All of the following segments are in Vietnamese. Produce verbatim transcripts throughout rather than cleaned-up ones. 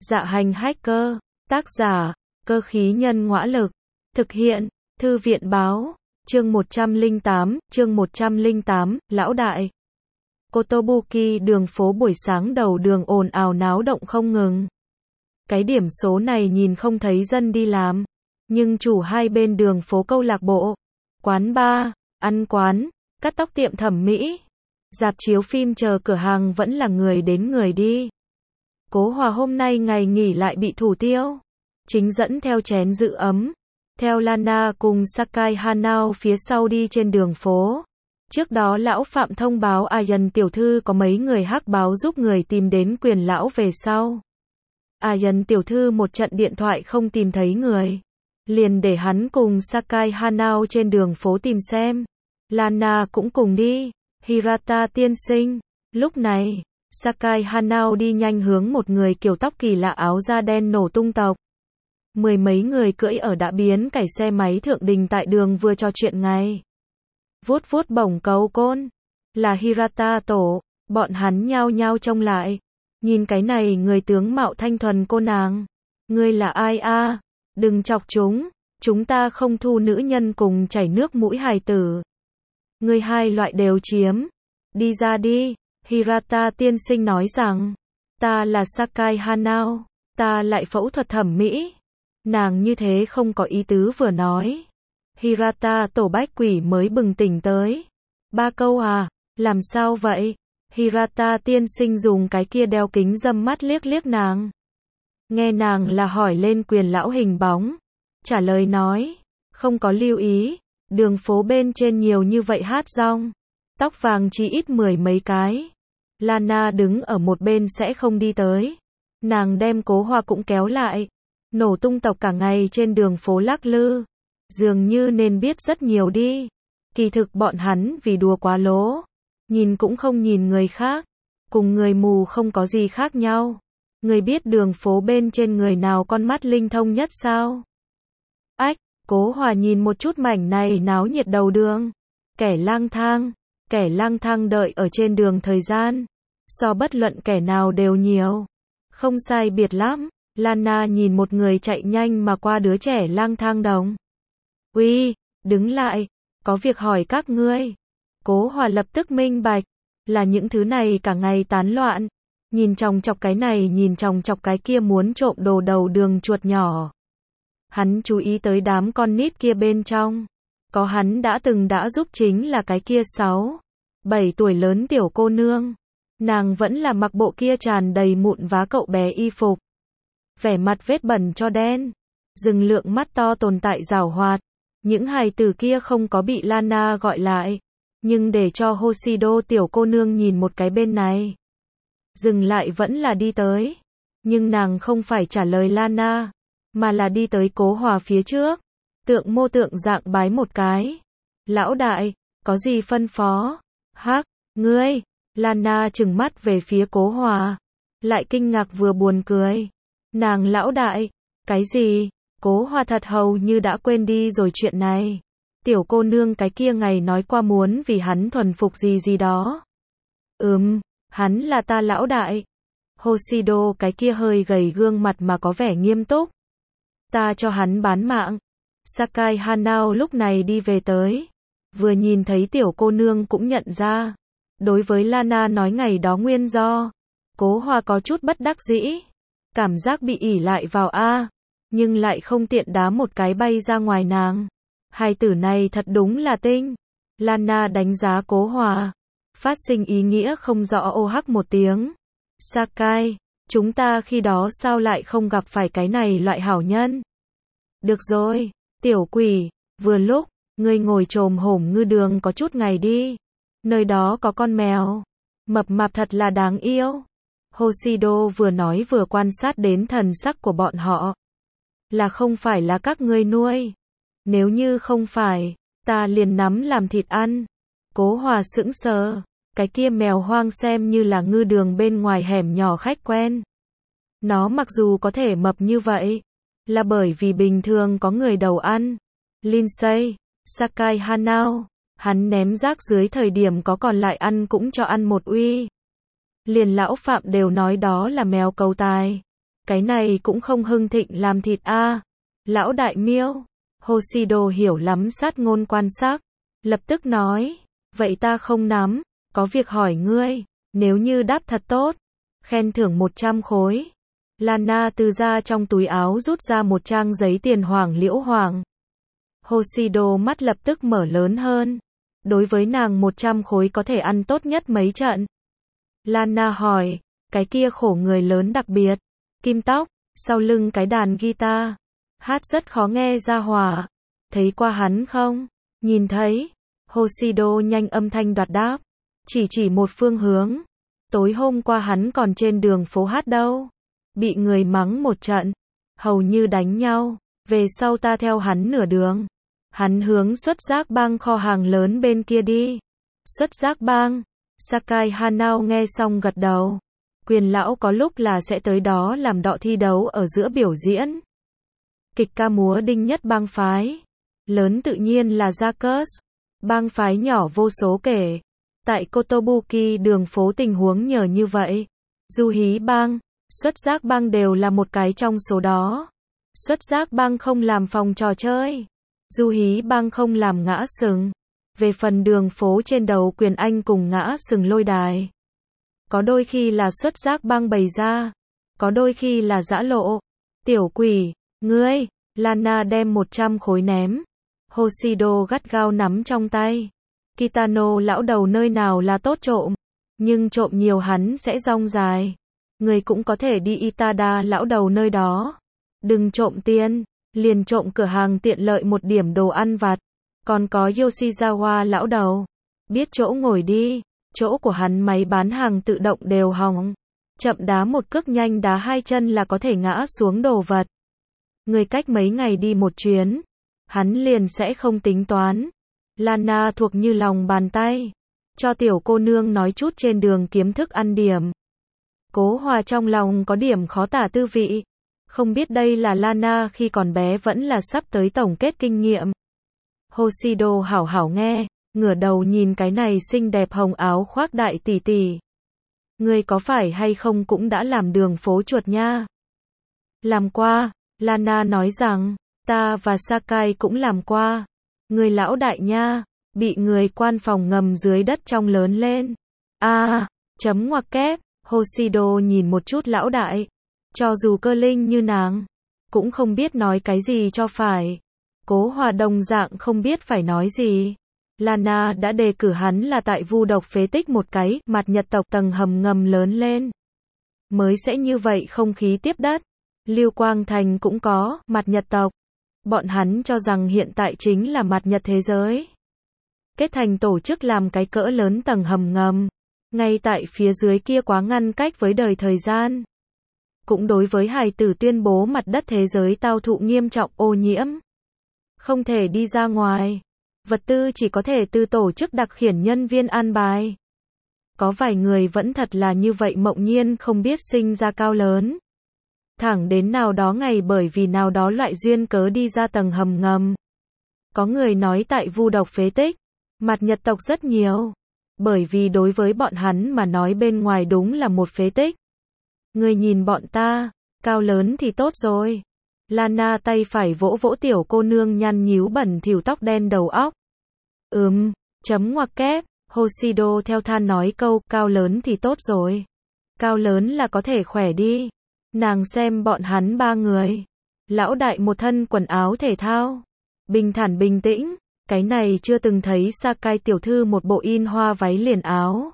Dạ hành hacker, tác giả, cơ khí nhân ngõa lực, thực hiện, thư viện báo, chương một trăm lẻ tám, chương một trăm lẻ tám, lão đại. Kotobuki đường phố buổi sáng đầu đường ồn ào náo động không ngừng. Cái điểm số này nhìn không thấy dân đi làm, nhưng chủ hai bên đường phố câu lạc bộ, quán bar, ăn quán, cắt tóc tiệm thẩm mỹ, rạp chiếu phim chờ cửa hàng vẫn là người đến người đi. Cố Hòa hôm nay ngày nghỉ lại bị thủ tiêu, chính dẫn theo chén giữ ấm, theo Lana cùng Sakai Hanao phía sau đi trên đường phố. Trước đó lão Phạm thông báo Ayan tiểu thư có mấy người hắc báo giúp người tìm đến quyền lão về sau. Ayan tiểu thư một trận điện thoại không tìm thấy người, liền để hắn cùng Sakai Hanao trên đường phố tìm xem. Lana cũng cùng đi, Hirata tiên sinh. Lúc này, Sakai Hanao đi nhanh hướng một người kiểu tóc kỳ lạ áo da đen nổ tung tộc. Mười mấy người cưỡi ở đã biến cải xe máy thượng đình tại đường vừa trò chuyện ngay. Vuốt vuốt bổng cầu côn, là Hirata tổ, bọn hắn nhao nhao trông lại. Nhìn cái này người tướng mạo thanh thuần cô nàng. Ngươi là ai a? Đừng chọc chúng, chúng ta không thu nữ nhân cùng chảy nước mũi hài tử. Ngươi hai loại đều chiếm. Đi ra đi, Hirata tiên sinh nói rằng. Ta là Sakai Hanao, ta lại phẫu thuật thẩm mỹ. Nàng như thế không có ý tứ vừa nói. Hirata tổ bách quỷ mới bừng tỉnh tới. Ba câu à, làm sao vậy? Hirata tiên sinh dùng cái kia đeo kính dâm mắt liếc liếc nàng. Nghe nàng là hỏi lên quyền lão hình bóng. Trả lời nói, không có lưu ý, đường phố bên trên nhiều như vậy hát rong. Tóc vàng chỉ ít mười mấy cái. Lana đứng ở một bên sẽ không đi tới. Nàng đem Cố Hòa cũng kéo lại. Nổ tung tộc cả ngày trên đường phố lắc lư. Dường như nên biết rất nhiều đi. Kỳ thực bọn hắn vì đùa quá lố. Nhìn cũng không nhìn người khác. Cùng người mù không có gì khác nhau. Người biết đường phố bên trên người nào con mắt linh thông nhất sao? Ách, Cố Hòa nhìn một chút mảnh này náo nhiệt đầu đường. Kẻ lang thang. Kẻ lang thang đợi ở trên đường thời gian. So bất luận kẻ nào đều nhiều. Không sai biệt lắm. Lana nhìn một người chạy nhanh mà qua đứa trẻ lang thang đồng. Uy, đứng lại, có việc hỏi các ngươi. Cố Hòa lập tức minh bạch, là những thứ này cả ngày tán loạn. Nhìn chòng chọc cái này nhìn chòng chọc cái kia muốn trộm đồ đầu đường chuột nhỏ. Hắn chú ý tới đám con nít kia bên trong. Có hắn đã từng đã giúp chính là cái kia sáu, bảy tuổi lớn tiểu cô nương. Nàng vẫn là mặc bộ kia tràn đầy mụn vá cậu bé y phục. Vẻ mặt vết bẩn cho đen. Rừng lượng mắt to tồn tại giảo hoạt. Những hài tử kia không có bị Lana gọi lại. Nhưng để cho Hoshido tiểu cô nương nhìn một cái bên này. Dừng lại vẫn là đi tới. Nhưng nàng không phải trả lời Lana. Mà là đi tới Cố Hòa phía trước. Tượng mô tượng dạng bái một cái. Lão đại, có gì phân phó? Hắc, ngươi. Lana trừng mắt về phía Cố Hòa. Lại kinh ngạc vừa buồn cười. Nàng lão đại, cái gì? Cố Hòa thật hầu như đã quên đi rồi chuyện này. Tiểu cô nương cái kia ngày nói qua muốn vì hắn thuần phục gì gì đó. Ừm, hắn là ta lão đại. Hoshido cái kia hơi gầy gương mặt mà có vẻ nghiêm túc. Ta cho hắn bán mạng. Sakai Hanao lúc này đi về tới. Vừa nhìn thấy tiểu cô nương cũng nhận ra. Đối với Lana nói ngày đó nguyên do. Cố Hòa có chút bất đắc dĩ. Cảm giác bị ỉ lại vào A. Nhưng lại không tiện đá một cái bay ra ngoài nàng. Hai tử này thật đúng là tinh. Lana đánh giá Cố Hòa. Phát sinh ý nghĩa không rõ ô hắc một tiếng. Sakai, chúng ta khi đó sao lại không gặp phải cái này loại hảo nhân? Được rồi, tiểu quỷ, vừa lúc, ngươi ngồi chồm hổm ngư đường có chút ngày đi. Nơi đó có con mèo. Mập mạp thật là đáng yêu. Hoshido vừa nói vừa quan sát đến thần sắc của bọn họ. Là không phải là các ngươi nuôi. Nếu như không phải, ta liền nắm làm thịt ăn. Cố Hòa sững sờ. Cái kia mèo hoang xem như là ngư đường bên ngoài hẻm nhỏ khách quen. Nó mặc dù có thể mập như vậy, là bởi vì bình thường có người đầu ăn. Lindsay, Sakai Hanao, hắn ném rác dưới thời điểm có còn lại ăn cũng cho ăn một uy. Liền lão Phạm đều nói đó là mèo cầu tài. Cái này cũng không hưng thịnh làm thịt a. Lão đại miêu. Hoshido hiểu lắm sát ngôn quan sắc. Lập tức nói. Vậy ta không nắm. Có việc hỏi ngươi. Nếu như đáp thật tốt. Khen thưởng một trăm khối. Lana từ ra trong túi áo rút ra một trang giấy tiền hoàng liễu hoàng. Hoshido mắt lập tức mở lớn hơn. Đối với nàng một trăm khối có thể ăn tốt nhất mấy trận. Lana hỏi. Cái kia khổ người lớn đặc biệt. Kim tóc. Sau lưng cái đàn guitar. Hát rất khó nghe ra hỏa. Thấy qua hắn không? Nhìn thấy. Hoshido nhanh âm thanh đoạt đáp. Chỉ chỉ một phương hướng. Tối hôm qua hắn còn trên đường phố hát đâu. Bị người mắng một trận. Hầu như đánh nhau. Về sau ta theo hắn nửa đường. Hắn hướng xuất giác bang kho hàng lớn bên kia đi. Xuất giác bang. Sakai Hanao nghe xong gật đầu. Quyền lão có lúc là sẽ tới đó làm đọ thi đấu ở giữa biểu diễn. Kịch ca múa đinh nhất bang phái. Lớn tự nhiên là Jacques. Bang phái nhỏ vô số kể. Tại Kotobuki đường phố tình huống nhờ như vậy. Du hí bang, xuất giác bang đều là một cái trong số đó. Xuất giác bang không làm phòng trò chơi. Du hí bang không làm ngã sừng. Về phần đường phố trên đầu quyền anh cùng ngã sừng lôi đài. Có đôi khi là xuất giác bang bày ra. Có đôi khi là giã lộ. Tiểu quỷ, ngươi, Lana đem một trăm khối ném. Hoshido gắt gao nắm trong tay. Kitano lão đầu nơi nào là tốt trộm. Nhưng trộm nhiều hắn sẽ rong dài. Người cũng có thể đi Itada lão đầu nơi đó. Đừng trộm tiền. Liền trộm cửa hàng tiện lợi một điểm đồ ăn vặt. Còn có Yoshizawa lão đầu. Biết chỗ ngồi đi. Chỗ của hắn máy bán hàng tự động đều hỏng. Chậm đá một cước nhanh đá hai chân là có thể ngã xuống đồ vật. Người cách mấy ngày đi một chuyến. Hắn liền sẽ không tính toán. Lana thuộc như lòng bàn tay. Cho tiểu cô nương nói chút trên đường kiếm thức ăn điểm. Cố Hòa trong lòng có điểm khó tả tư vị. Không biết đây là Lana khi còn bé vẫn là sắp tới tổng kết kinh nghiệm. Hoshido hảo hảo nghe, ngửa đầu nhìn cái này xinh đẹp hồng áo khoác đại tỷ tỷ. Ngươi có phải hay không cũng đã làm đường phố chuột nha? Làm qua, Lana nói rằng, ta và Sakai cũng làm qua. Người lão đại nha, bị người quan phòng ngầm dưới đất trong lớn lên. A, à, chấm ngoặc kép, Hoshido nhìn một chút lão đại. Cho dù cơ linh như nàng, cũng không biết nói cái gì cho phải. Cố Hòa đồng dạng không biết phải nói gì. Lana đã đề cử hắn là tại vu độc phế tích một cái mặt nhật tộc tầng hầm ngầm lớn lên. Mới sẽ như vậy không khí tiếp đất. Lưu Quang Thành cũng có mặt nhật tộc. Bọn hắn cho rằng hiện tại chính là mặt nhật thế giới. Kết thành tổ chức làm cái cỡ lớn tầng hầm ngầm. Ngay tại phía dưới kia quá ngăn cách với đời thời gian. Cũng đối với hài tử tuyên bố mặt đất thế giới tao thụ nghiêm trọng ô nhiễm. Không thể đi ra ngoài. Vật tư chỉ có thể từ tổ chức đặc khiển nhân viên an bài. Có vài người vẫn thật là như vậy mộng nhiên không biết sinh ra cao lớn. Thẳng đến nào đó ngày bởi vì nào đó loại duyên cớ đi ra tầng hầm ngầm. Có người nói tại vu độc phế tích, mặt nhật tộc rất nhiều. Bởi vì đối với bọn hắn mà nói bên ngoài đúng là một phế tích. Người nhìn bọn ta, cao lớn thì tốt rồi. Lana tay phải vỗ vỗ tiểu cô nương nhăn nhíu bẩn thỉu tóc đen đầu óc. Ừm, chấm ngoặc kép, Hoshido theo than nói câu, cao lớn thì tốt rồi. Cao lớn là có thể khỏe đi. Nàng xem bọn hắn ba người. Lão đại một thân quần áo thể thao. Bình thản bình tĩnh. Cái này chưa từng thấy Sakai tiểu thư một bộ in hoa váy liền áo.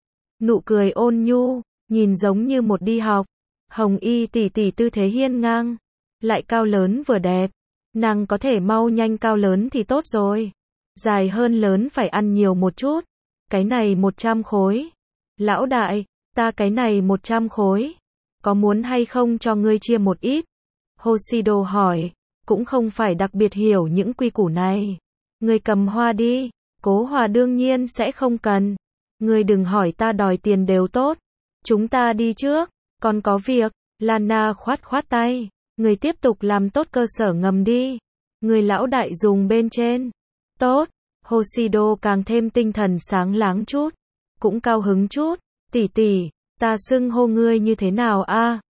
Nụ cười ôn nhu, nhìn giống như một đi học. Hồng y tỷ tỷ tư thế hiên ngang. Lại cao lớn vừa đẹp. Nàng có thể mau nhanh cao lớn thì tốt rồi. Dài hơn lớn phải ăn nhiều một chút. Cái này một trăm khối. Lão đại, ta cái này một trăm khối. Có muốn hay không cho ngươi chia một ít? Hoshido hỏi. Cũng không phải đặc biệt hiểu những quy củ này. Ngươi cầm hoa đi. Cố Hòa đương nhiên sẽ không cần. Ngươi đừng hỏi ta đòi tiền đều tốt. Chúng ta đi trước. Còn có việc. Lana khoát khoát tay. Ngươi tiếp tục làm tốt cơ sở ngầm đi. Ngươi lão đại dùng bên trên. Tốt. Hoshido càng thêm tinh thần sáng láng chút. Cũng cao hứng chút. Tỷ tỷ, ta xưng hô ngươi như thế nào a?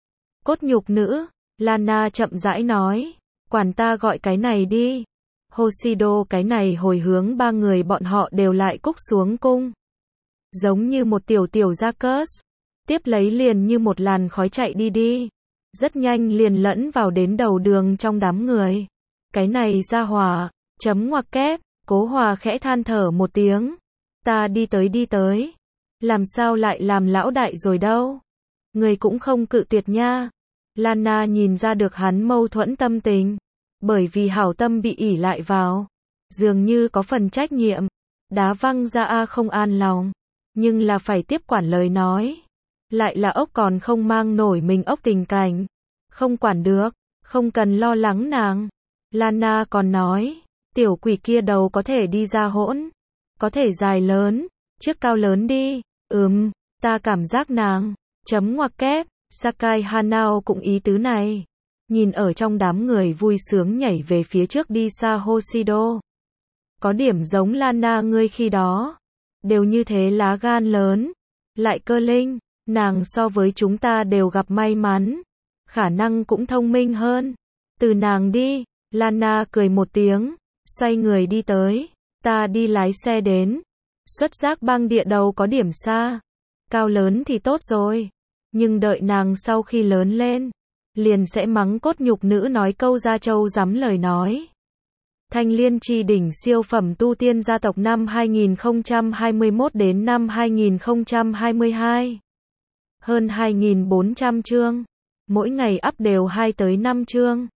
Cốt nhục nữ, Lana chậm rãi nói. Quản ta gọi cái này đi. Hoshido cái này hồi hướng ba người bọn họ đều lại cúc xuống cung. Giống như một tiểu tiểu gia cớt. Tiếp lấy liền như một làn khói chạy đi đi. Rất nhanh liền lẫn vào đến đầu đường trong đám người. Cái này ra hỏa, chấm ngoặc kép, Cố Hòa khẽ than thở một tiếng. Ta đi tới đi tới. Làm sao lại làm lão đại rồi đâu. Người cũng không cự tuyệt nha. Lana nhìn ra được hắn mâu thuẫn tâm tình. Bởi vì hảo tâm bị ỷ lại vào. Dường như có phần trách nhiệm. Đá văng ra a không an lòng. Nhưng là phải tiếp quản lời nói. Lại là ốc còn không mang nổi mình ốc tình cảnh. Không quản được. Không cần lo lắng nàng. Lana còn nói. Tiểu quỷ kia đầu có thể đi ra hỗn. Có thể dài lớn. Chiếc cao lớn đi. Ừm. Ta cảm giác nàng. Chấm ngoặc kép. Sakai Hanao cũng ý tứ này. Nhìn ở trong đám người vui sướng nhảy về phía trước đi xa Hoshido. Có điểm giống Lana ngươi khi đó. Đều như thế lá gan lớn. Lại cơ linh. Nàng so với chúng ta đều gặp may mắn. Khả năng cũng thông minh hơn. Từ nàng đi. Lana cười một tiếng. Xoay người đi tới. Ta đi lái xe đến. Xuất giác băng địa đầu có điểm xa. Cao lớn thì tốt rồi. Nhưng đợi nàng sau khi lớn lên. Liền sẽ mắng cốt nhục nữ nói câu ra châu rắm lời nói. Thanh Liên Chi đỉnh siêu phẩm tu tiên gia tộc năm hai nghìn không trăm hai mươi mốt đến năm hai nghìn không trăm hai mươi hai. Hơn hai nghìn bốn trăm chương. Mỗi ngày up đều hai tới năm chương.